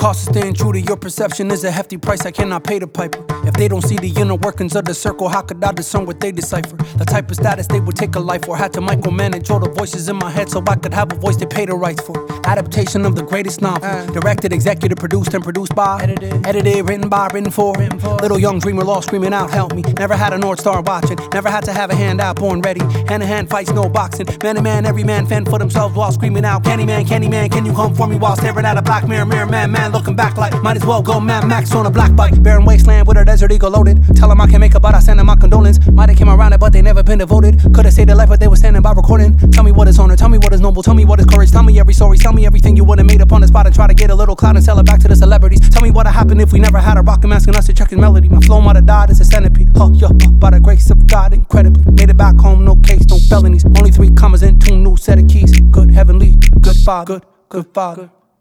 cost of staying true to your perception is a hefty price I cannot pay to piper. If they don't see the inner workings of the circle, how could I discern what they decipher? The type of status they would take a life for. Had to micromanage all the voices in my head so I could have a voice they pay the rights for. Adaptation of the greatest novel, directed, executive, produced, and produced by, edited, written by, written for. Little young dreamer lost, screaming out, help me. Never had a North Star watching, never had to have a hand out, born ready. Hand-to-hand fights, no boxing. Man to man, every man fend for themselves while screaming out, Candyman, Candyman, can you come for me? While staring at a black mirror, man, looking back like, might as well go Mad Max on a black bike. Barren wasteland with a desert eagle loaded. Tell them I can make it, but I send them my condolence. Might have came around it, but they never been devoted. Could've saved their life, but they were standing by recording. Tell me what is honor, tell me what is noble, tell me what is courage. Tell me every story, tell me everything you would've made up on the spot and try to get a little clout and sell it back to the celebrities. Tell me what'd happen if we never had a rocket mask and us to check his melody. My flow might have died as a centipede. By the grace of God, incredibly made it back home, no case, no felonies. Only 3 commas and 2 new set of keys. Good heavenly, good father, good father.